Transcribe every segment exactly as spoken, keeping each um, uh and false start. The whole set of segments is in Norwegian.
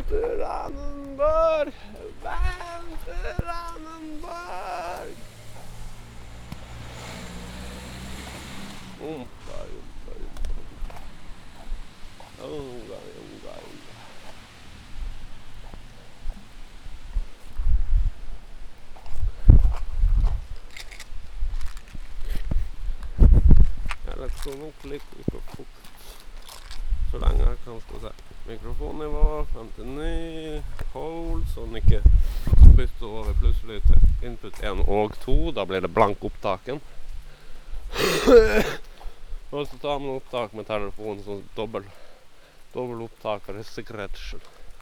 Venterannenborg! Venterannenborg! Umpa, umpa, umpa. Unga, unga, unga. Jeg skal nok litt ut og fukt. Så lenge jeg kan skal se. Mikrofonnivå femtini, hold, sånn ikke bytte over plutselig til input én og to. Da blir det blank opptaken. Og så tar man opptak med telefonen, sånn dobbelt, dobbelt opptak for sikkerhets skyld.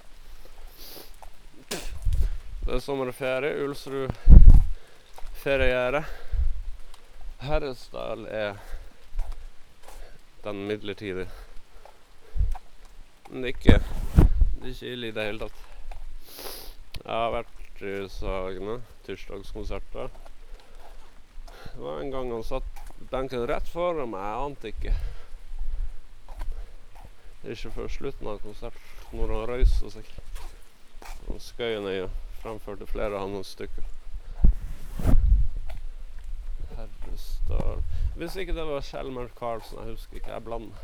Det er sommerferie, Ulsrud feriegjerde. Herresdal er den midlertidige. Men det er ikke, det er ikke ille i det hele tatt. Jeg har vært i Sagene, tirsdagskonserter. Det var en gang han satt benken rett foran meg, jeg ante ikke. Det er ikke før slutten av konsert, når han røyser seg. Han skøy ned og fremførte flere av hans stykker. Herresdal. Hvis ikke det var Kjellmer Karlsen, jeg husker ikke, jeg blander.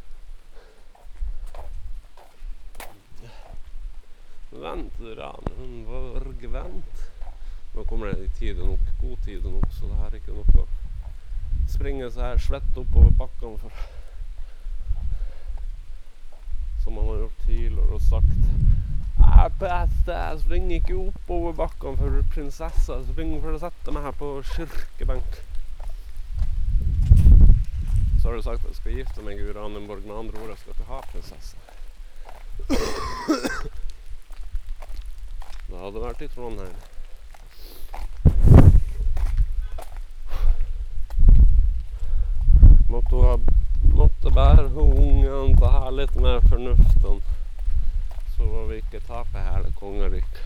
Venterannenborg, vent. Nå kommer det i tide nok, god tide nok, så det her er ikke noe å springe så her svett oppover bakken for. Som man har gjort tidligere og sagt. Jeg beste, jeg springer ikke oppover bakken for prinsessa, jeg springer for å sette meg her på kirkebenk. Så har du sagt at jeg skal gifte meg i Uranienborg, med andre ord, jeg skal ikke ha prinsessa. Det hadde vært i Trondheim. Måtte, ha, måtte bære ungen til å ha litt mer fornuften, så vi ikke taper hele kongeriket.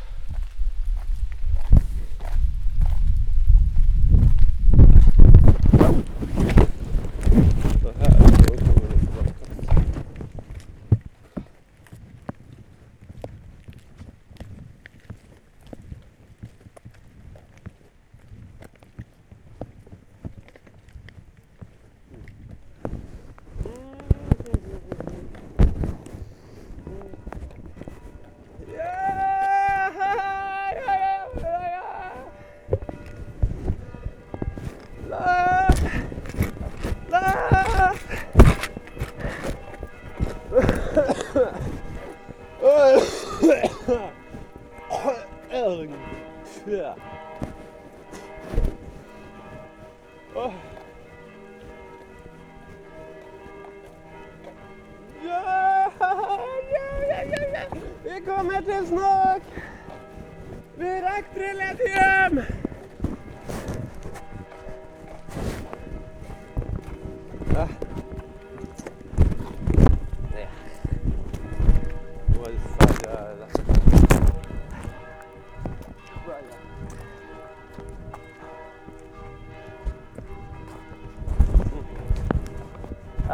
Det her er jo kongeriket. Vi kommer til snart! Vi rekker trillet hjem! Ja. Ja. Nå er det ferdig her. Ja.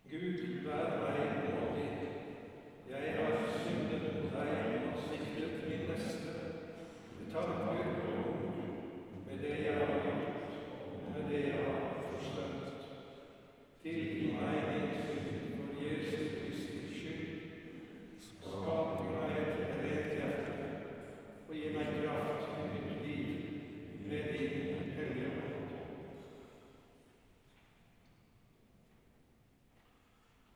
Gud, vær meg nådig. Jeg har syndet mot deg og sviktet min neste, med tanker og ord, med det jeg har gjort, og med det jeg har forsømt. Tilgi meg min synd for Jesu Kristi skyld. Skap i meg et rent hjerte, og gi meg kraft til mitt liv med din hellige ånd.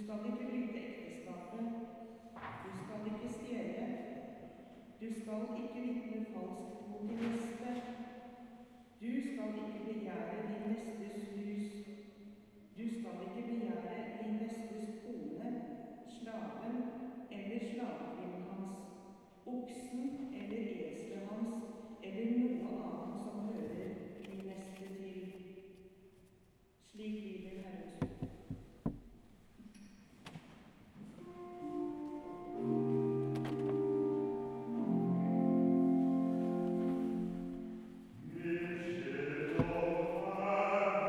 skal ikke bryte ekteskapet. Du skal ikke stjele. Du skal ikke vitne falskt mot din neste. Du skal ikke begjære din nestes hus. Du skal ikke begjære din nestes kone, slaven eller slavekvinnen hans, oksen eller eselet hans, eller noe annet som hører din neste til. Slik lyder Herrens ord. Thank you.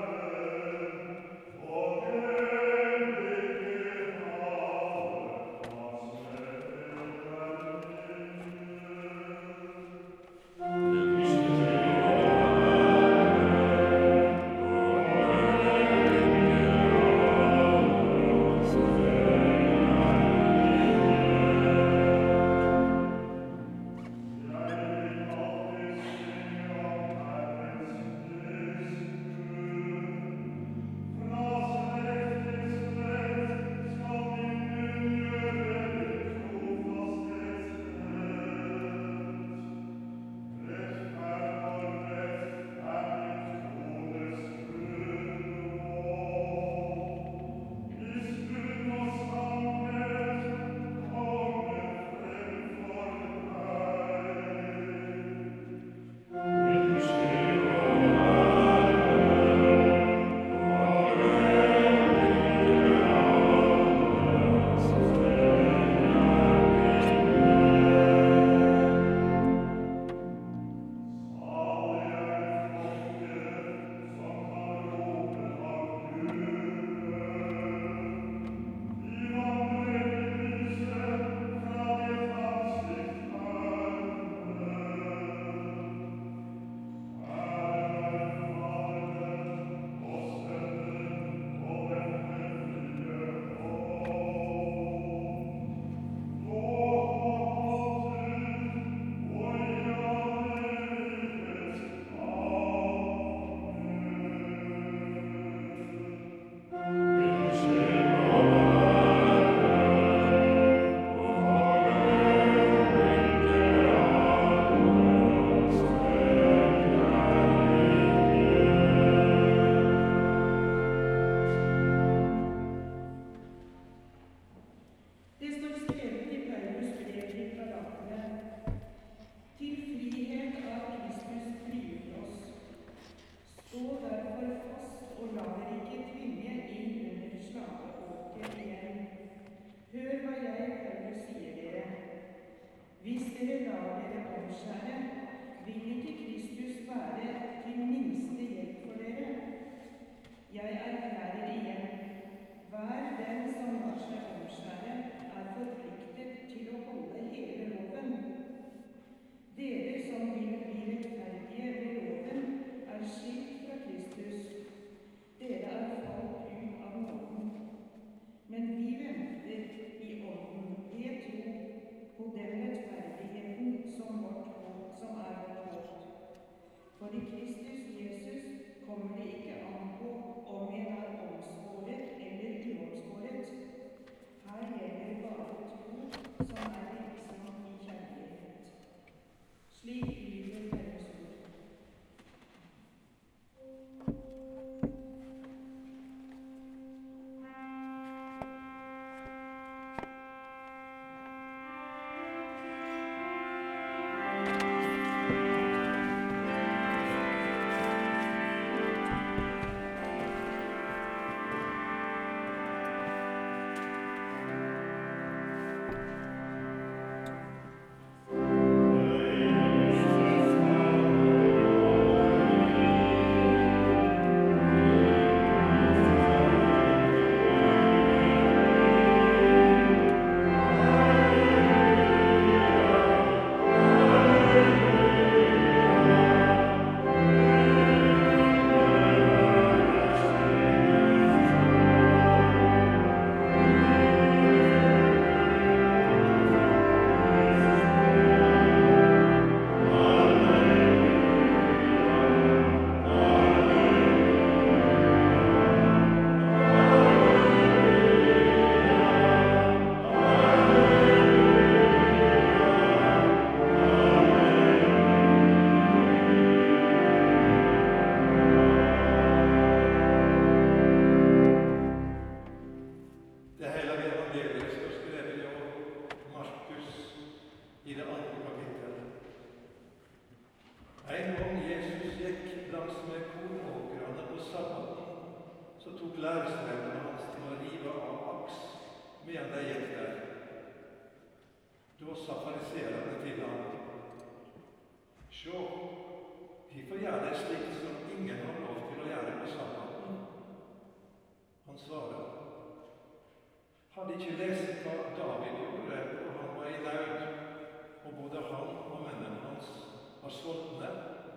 Hadde ikke lest hva David gjorde da han var i nød, og både han og mennene hans var sultne.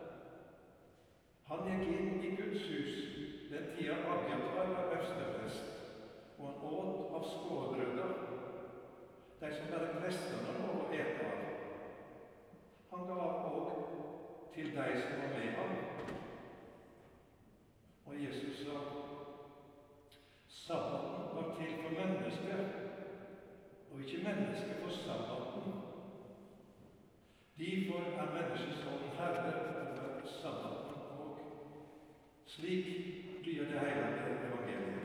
Han gikk inn i Guds hus den tida Abiatar var øversteprest, og han åt av skålbrøder, de som bare prestene lå og ete av. Han gav òg til de som var med ham. Og Jesus sa, sabbaten var til for mennesket, og ikke mennesket for sabbaten. Derfor er menneskesønnen herre over sabbaten òg. Slik lyder det hellige evangeliet.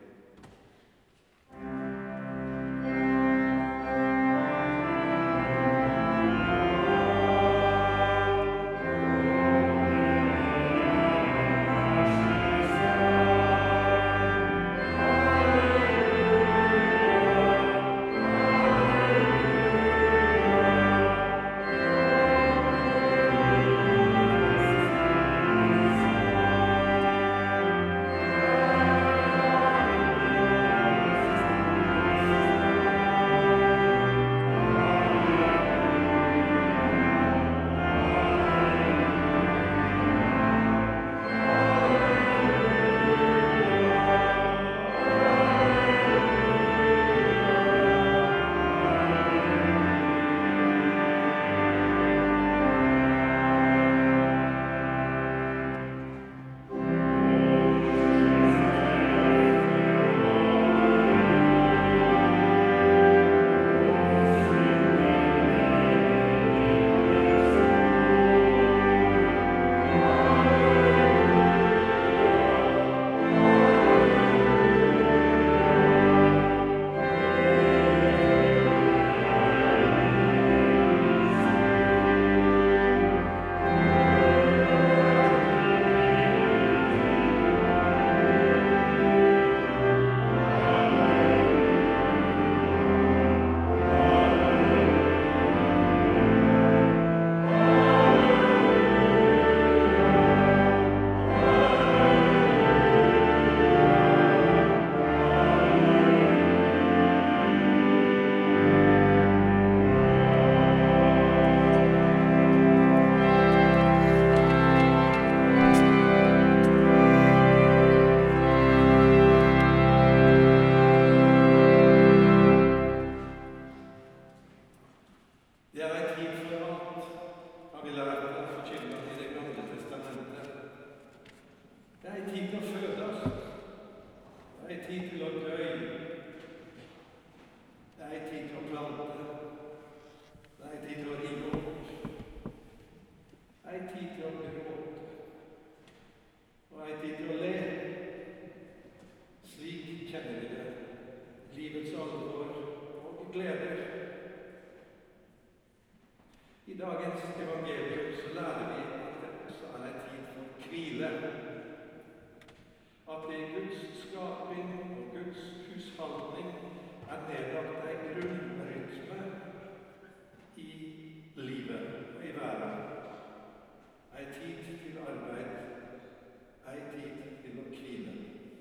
I dagens evangelium så lærer vi at det også er en tid for hvile. At det i Guds skaping og Guds husholdning er nedlagt en grunnrytme i livet og i verden. En tid til arbeid, en tid til å hvile.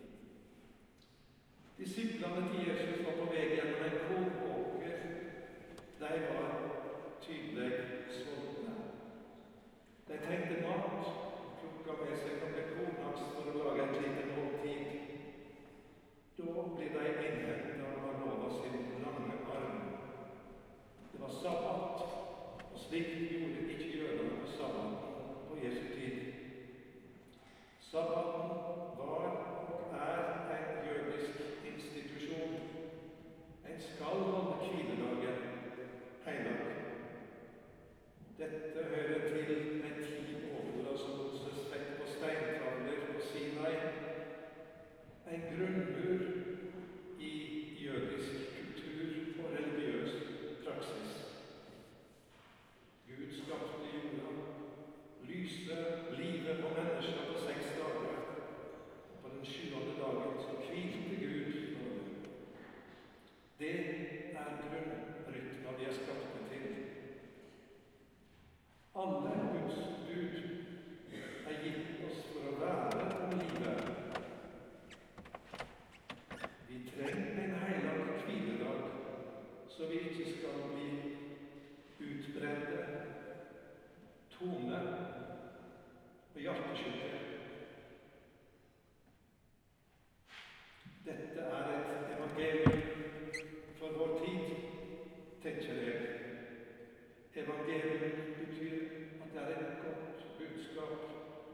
Disiplene til Jesus var på vei gjennom en kornåker. De var tydelig sultne. De trengte mat og plukka med seg noen kornaks for å lage et lite måltid. Da blir de innhentet ikke skal bli utbredte, tomme og hjertesjuke. Dette er et evangelium for vår tid, tenker jeg. Evangelium betyr at det er et godt budskap.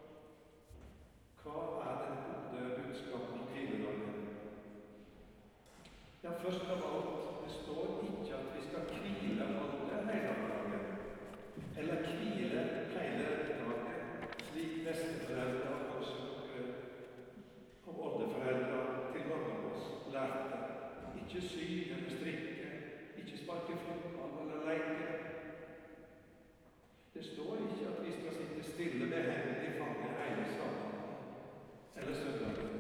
Hva er det gode budskapet om hviledagen? Ja, først av alt, det står ikke at vi skal hvile alle hele dagen, eller hvile hele dagen, slik besteforeldre og kanskje noen av oldeforeldre til mange av oss lærte. Ikke sy eller strikke, ikke sparke fotball eller leke. Det står ikke at vi skal sitte stille med hendene i fanget hele sabbaten eller søndagen.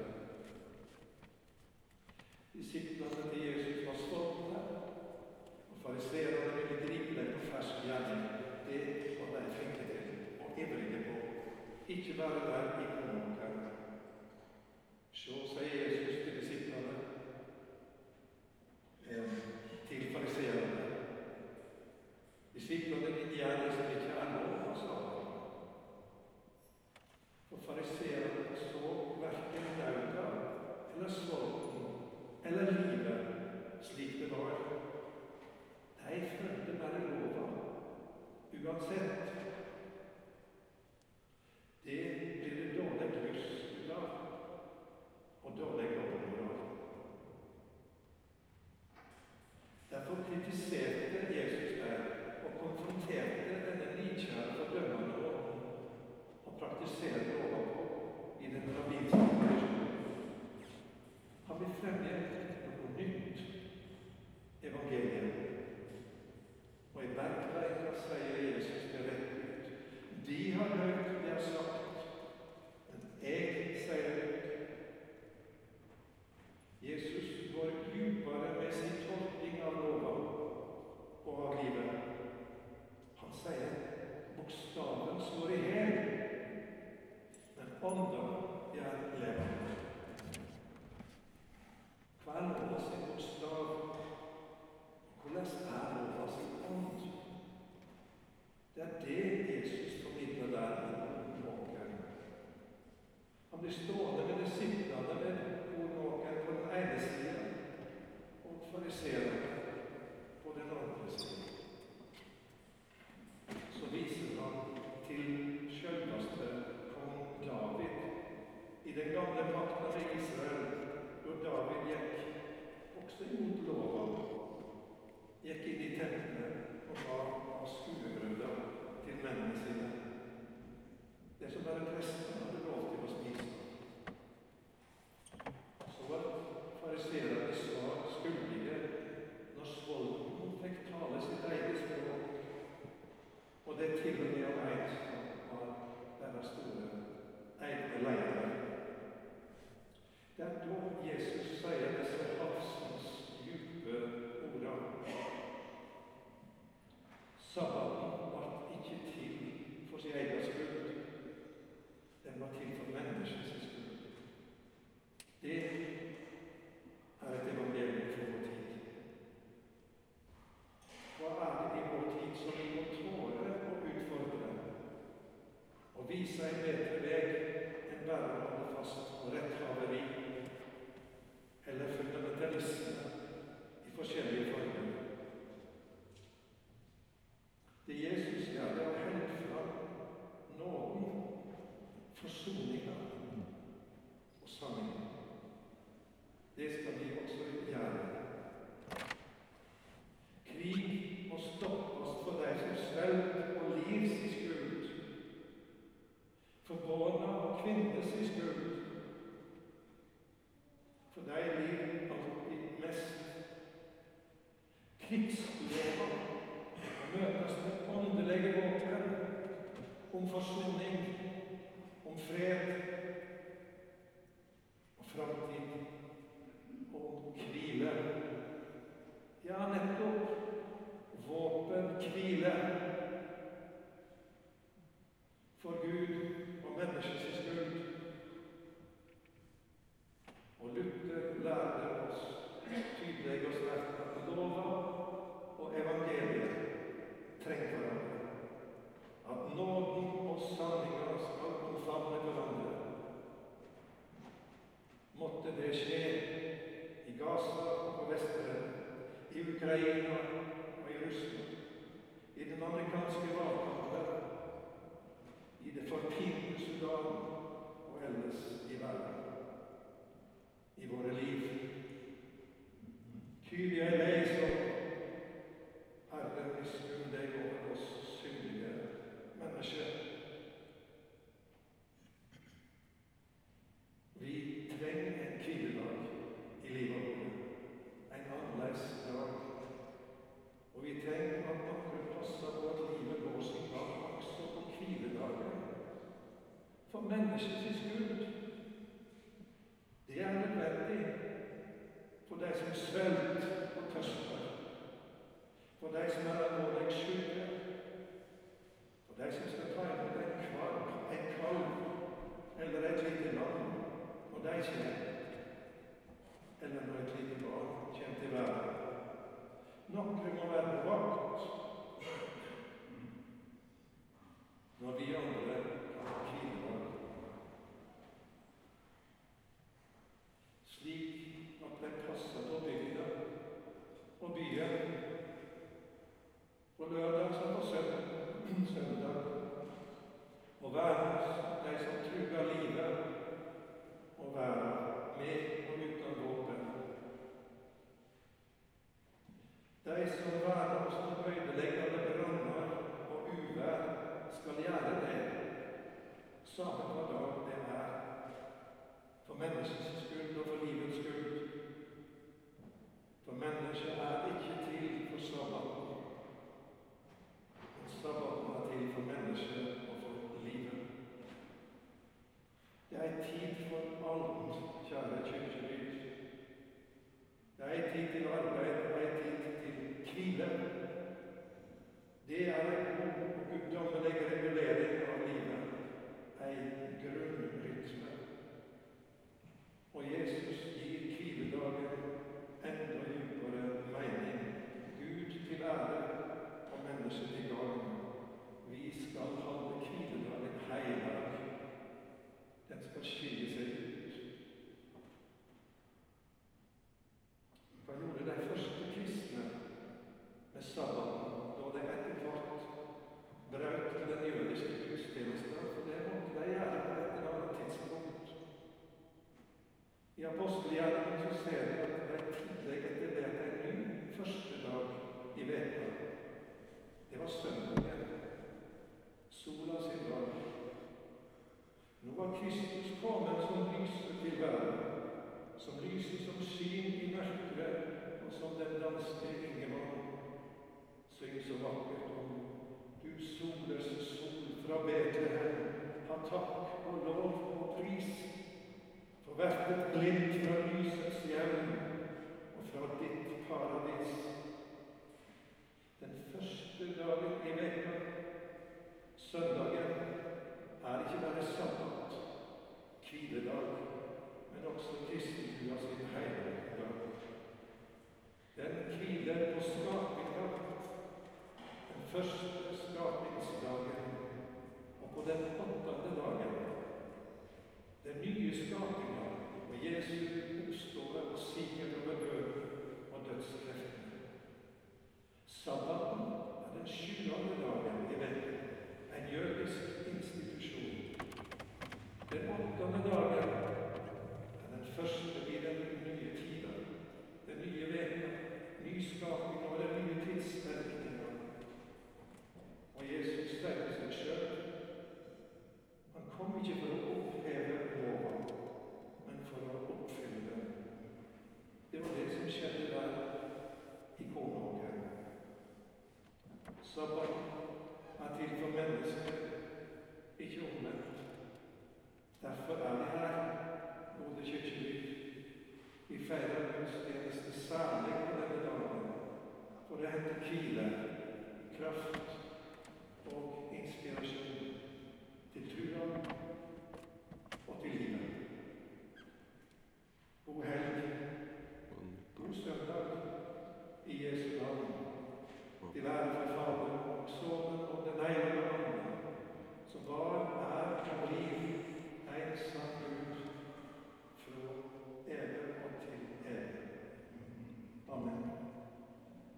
Disiplene til Jesus var stolte, og fariseerne ville gripe dem på fersk gjerning. Det var de flinke til og ivrige på. Ikke bare der i kongen. Så sier Jesus til disiplene, eh, til fariseerne. Disiplene vil gjøre det som ikke er lov, sa han. For fariseerne så hverken dauda eller sorgen eller livet slik det var. De følte bare lova, uansett. Det blir det dårlig lyst ut av, og dårlig dobbeltmoral. Derfor kritiserte Jesus der og konfronterte denne nidkjære fordømmende ånden og praktiserte overpå i den rabbinske tradisjonen. Han vil fremme noe nytt evangelium. Og i bergpreika sier Jesus det rett ut. De har hørt det har sagt, men jeg sier det ut. Jesus går dypere med sin tolkning av lova og av livet. Han sier bokstaven står i hel, men ånden er levende. Hva er lova sin bokstav? Hvordan er lova sin ånd? Det er det Jesus formidler der i ordnåken. Han blir stående med disiplene med ordnåken på den ene siden og fariserene på den andre siden. Så viser han til selveste kong David i den gamle pakten med Israel, hvor David gikk også imot lova, gikk inn i tempelet og ga av skuebrødder til mennene sine. Det som bare prestene hadde lov til å spise. Så var fariserene svar skyldige når svolden fikk tale sitt eget språk, og det til og med av en som var deres store egne ledere. Det er da Jesus sier disse havsens dype orda. Sabbaten var ikke til for sin egen skyld. Den var til for menneskets skyld. Det er et evangelium for vår tid. Hva er det i vår tid som vi må tåle å utfordre og vise en bedre vei enn bare å holde fast på retthaveri eller fundamentalisme i forskjellige former? Det Jesus gjør, det er å hente fram nåden, forsoningen og sanningen. Det skal vi også gjøre. Krig må stoppes for de som svelt og livs i skuld, for barna og kvinnes i skuld, for de liv alltid mest. Krigslova møtes med åndelige våpen om forsoning, om fred og framtid, og om hvile. Ja, nettopp våpen hvile for Gud og menneskets skyld. Og Luther lærte oss tydelig og sterkt at lova og Ukraina og i Russland, i den amerikanske valgkampen, i det forpinte Sudan og ellers i verden, i våre liv. Kyd jeg lei som Herren miskunn deg over oss syndige mennesker. Vi trenger en hviledag i livet vårt, en annerledes dag. Og vi trenger at noen passer på at livet går sin gang også på hviledagen. For menneskets skyld. Det er nødvendig for de som svelger og tørster, for de som er alvorlig syke, for de som skal ta imot en kvalm, en kalv eller et lite lam når de kommer, eller når et lite barn kommer til verden. Noen må være på vakt når vi andre kan ha hviledag, slik at de passer på bygda og byen, på lørdag som på søndag, søndag, og være de som trygger livet, og være med og uten våpen. De som verner oss mot ødeleggende branner og uvær, skal gjøre det, samme hva dag det er, for menneskets skyld og for livets skyld. For mennesket er ikke til for sabbaten, men sabbaten er til for mennesket og for livet. Det er tid for alt, kjære kirkelyd. Det er tid til arbeid, og det er tid til hvile. Det er en god og guddommelig regulering av livet, en grunnrytme. Og Jesus gir hviledagen enda dypere mening. Gud til ære og mennesket til gagn. Vi skal holde hviledagen heilag. Den skal skille seg ut. Hva gjorde de første kristne med sabbaten, da de etter hvert brøt den jødiske gudstjenesten? For det måtte de gjøre på et eller annet tidspunkt. I apostelgjerningen så ser vi at de tidlig etablerte en ny første dag i veka. Det var søndagen, sola sin dag. Nå var Kristus kommet som lyser til verden, som lyser som skinn i mørket, og som den danske Ingemann synger så vakkert om. Du solløse sol fra Betlehem, ha takk og lov og pris, for hvert et glimt fra lysets hjem og fra ditt paradis. Den første dagen i veka, søndagen, er ikke bare sabbat, hviledag, men også kristentua sin heilige dag. Den hviler på skapinga, den første skapingsdagen, og på den åttende dagen, den nye skapinga, og Jesu oppstår og siger over døden og dødskreftene. Sabbaten er den sjuende dagen i veka, en jødisk institusjon. Den åttende dagen er den første i den nye tida, den nye veka, nyskaping og den nye tidsmerkninga. Og Jesus stemmer seg selv. Han kom ikke for å oppheve loven, men for å oppfylle den. Det var det som skjedde der i Konungen. Sabbaten er til for mennesker, ikke omvendt. Derfor er vi her, gode kirkelyd. Vi feirer gudstjeneste særlig på denne dagen, for å hente hvile, kraft og inspirasjon til trua og til livet. God helg, god søndag i Jesu navn, til ære for Faderen og Sønnen og Den hellige Ånd, som var, er og blir en sann Gud fra evig og til evig. Amen.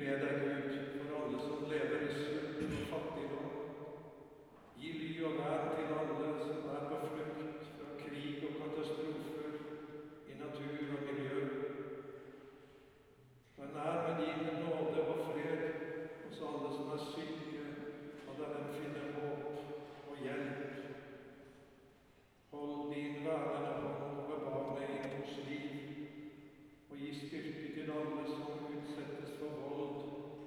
ber deg, Gud, for alle som lever i sult og fattigdom. Gi ly og vern til alle som er på flukt fra krig og katastrofer i natur og miljø. Vær nær med din nåde og fred hos alle som er syke, og la dem finne håp og hjelp. Hold din vernende hånd over barnet i mors liv, og gi styrke til alle som utsettes for vold,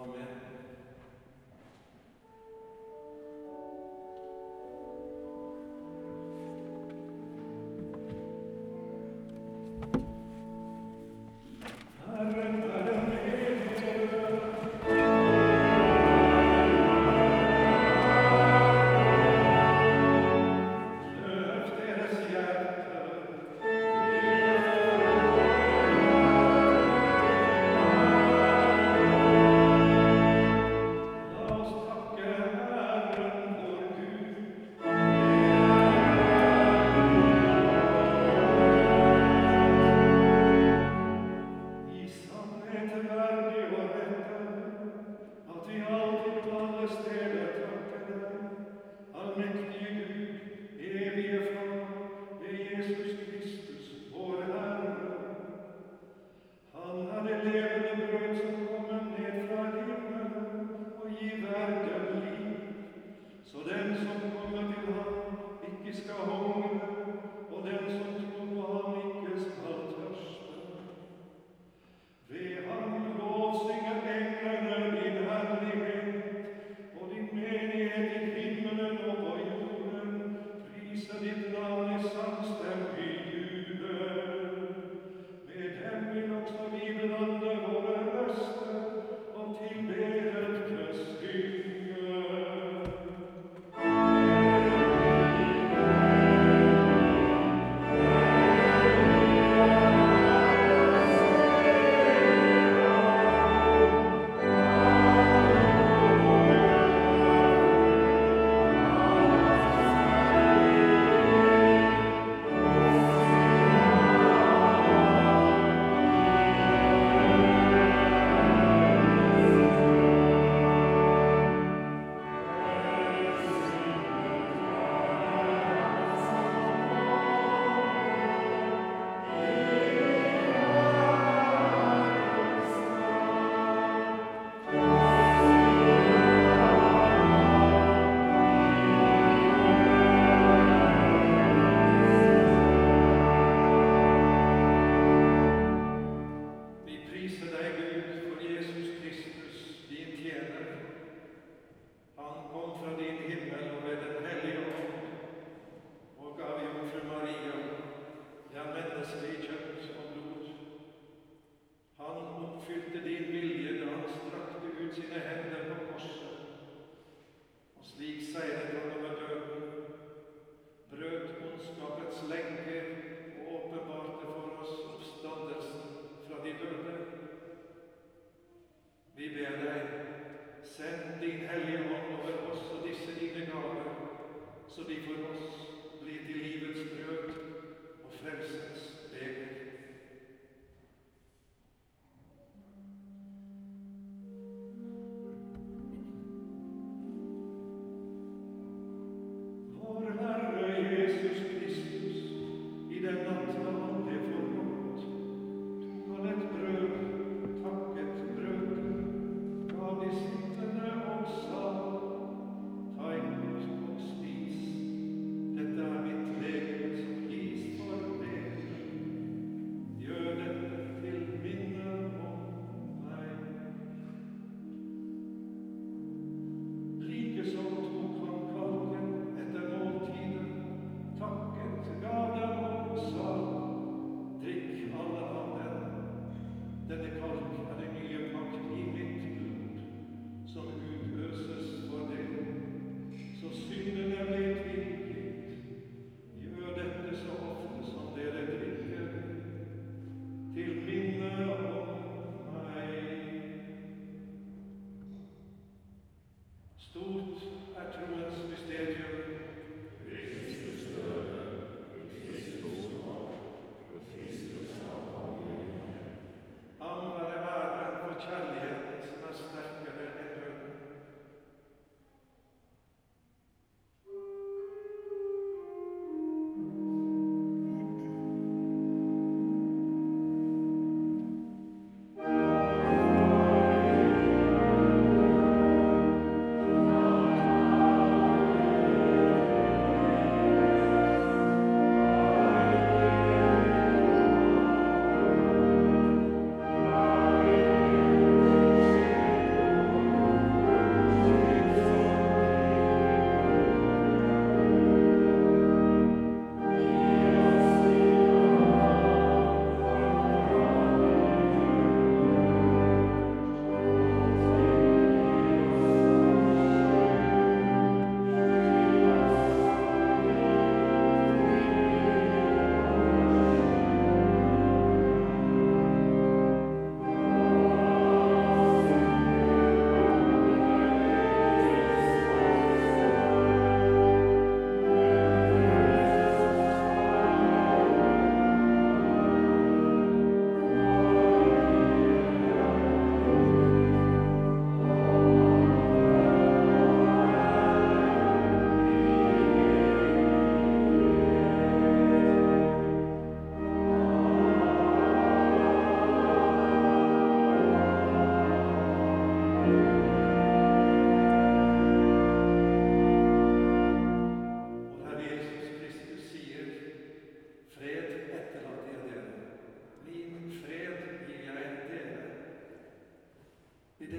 Amen.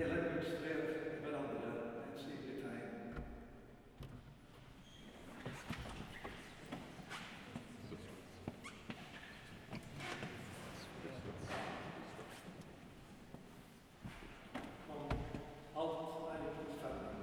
deler Guds fred med hverandre et synlig tegn. Alt er gjort ferdig.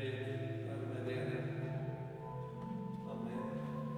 Fred være med dere. Amen.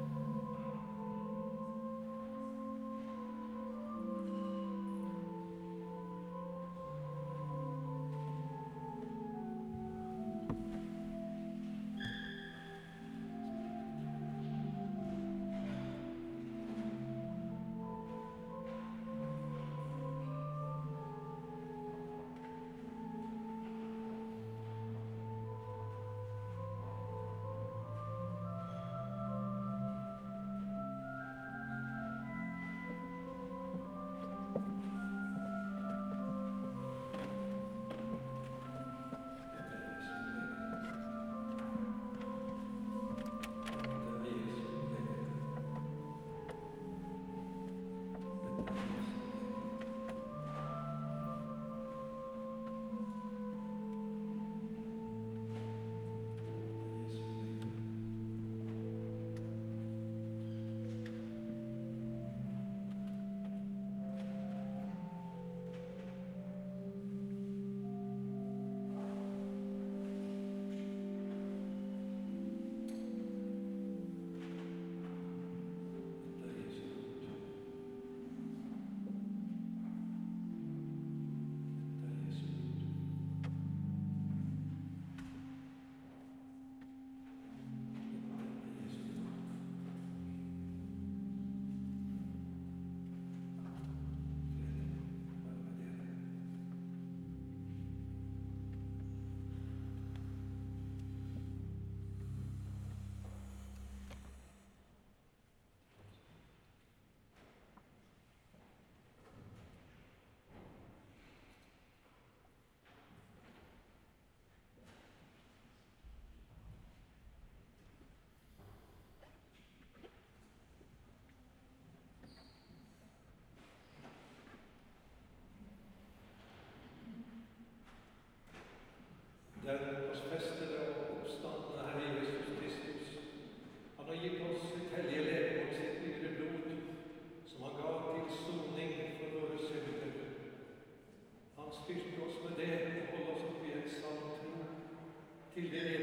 Den korsfestede og oppstandende Herre Jesus Kristus, han har gitt oss et hellige legeme og sitt dyre blod, som han ga til soning for våre synder. Han styrker oss med det og holder oss opp i en sann tro til det